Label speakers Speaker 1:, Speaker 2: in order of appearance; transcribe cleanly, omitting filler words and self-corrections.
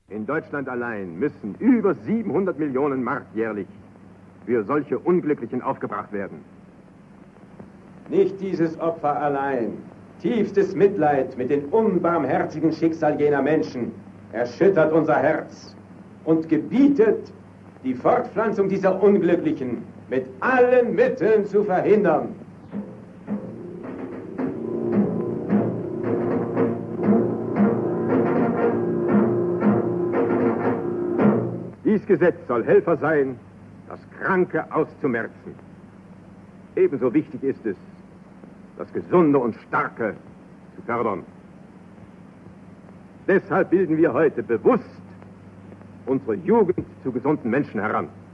Speaker 1: In Deutschland allein müssen über 700 Millionen Mark jährlich für solche Unglücklichen aufgebracht werden.
Speaker 2: Nicht dieses Opfer allein. Tiefstes Mitleid mit dem unbarmherzigen Schicksal jener Menschen erschüttert unser Herz und gebietet, die Fortpflanzung dieser Unglücklichen mit allen Mitteln zu verhindern.
Speaker 1: Dies Gesetz soll Helfer sein, das Kranke auszumerzen. Ebenso wichtig ist es, das Gesunde und Starke zu fördern. Deshalb bilden wir heute bewusst unsere Jugend zu gesunden Menschen heran.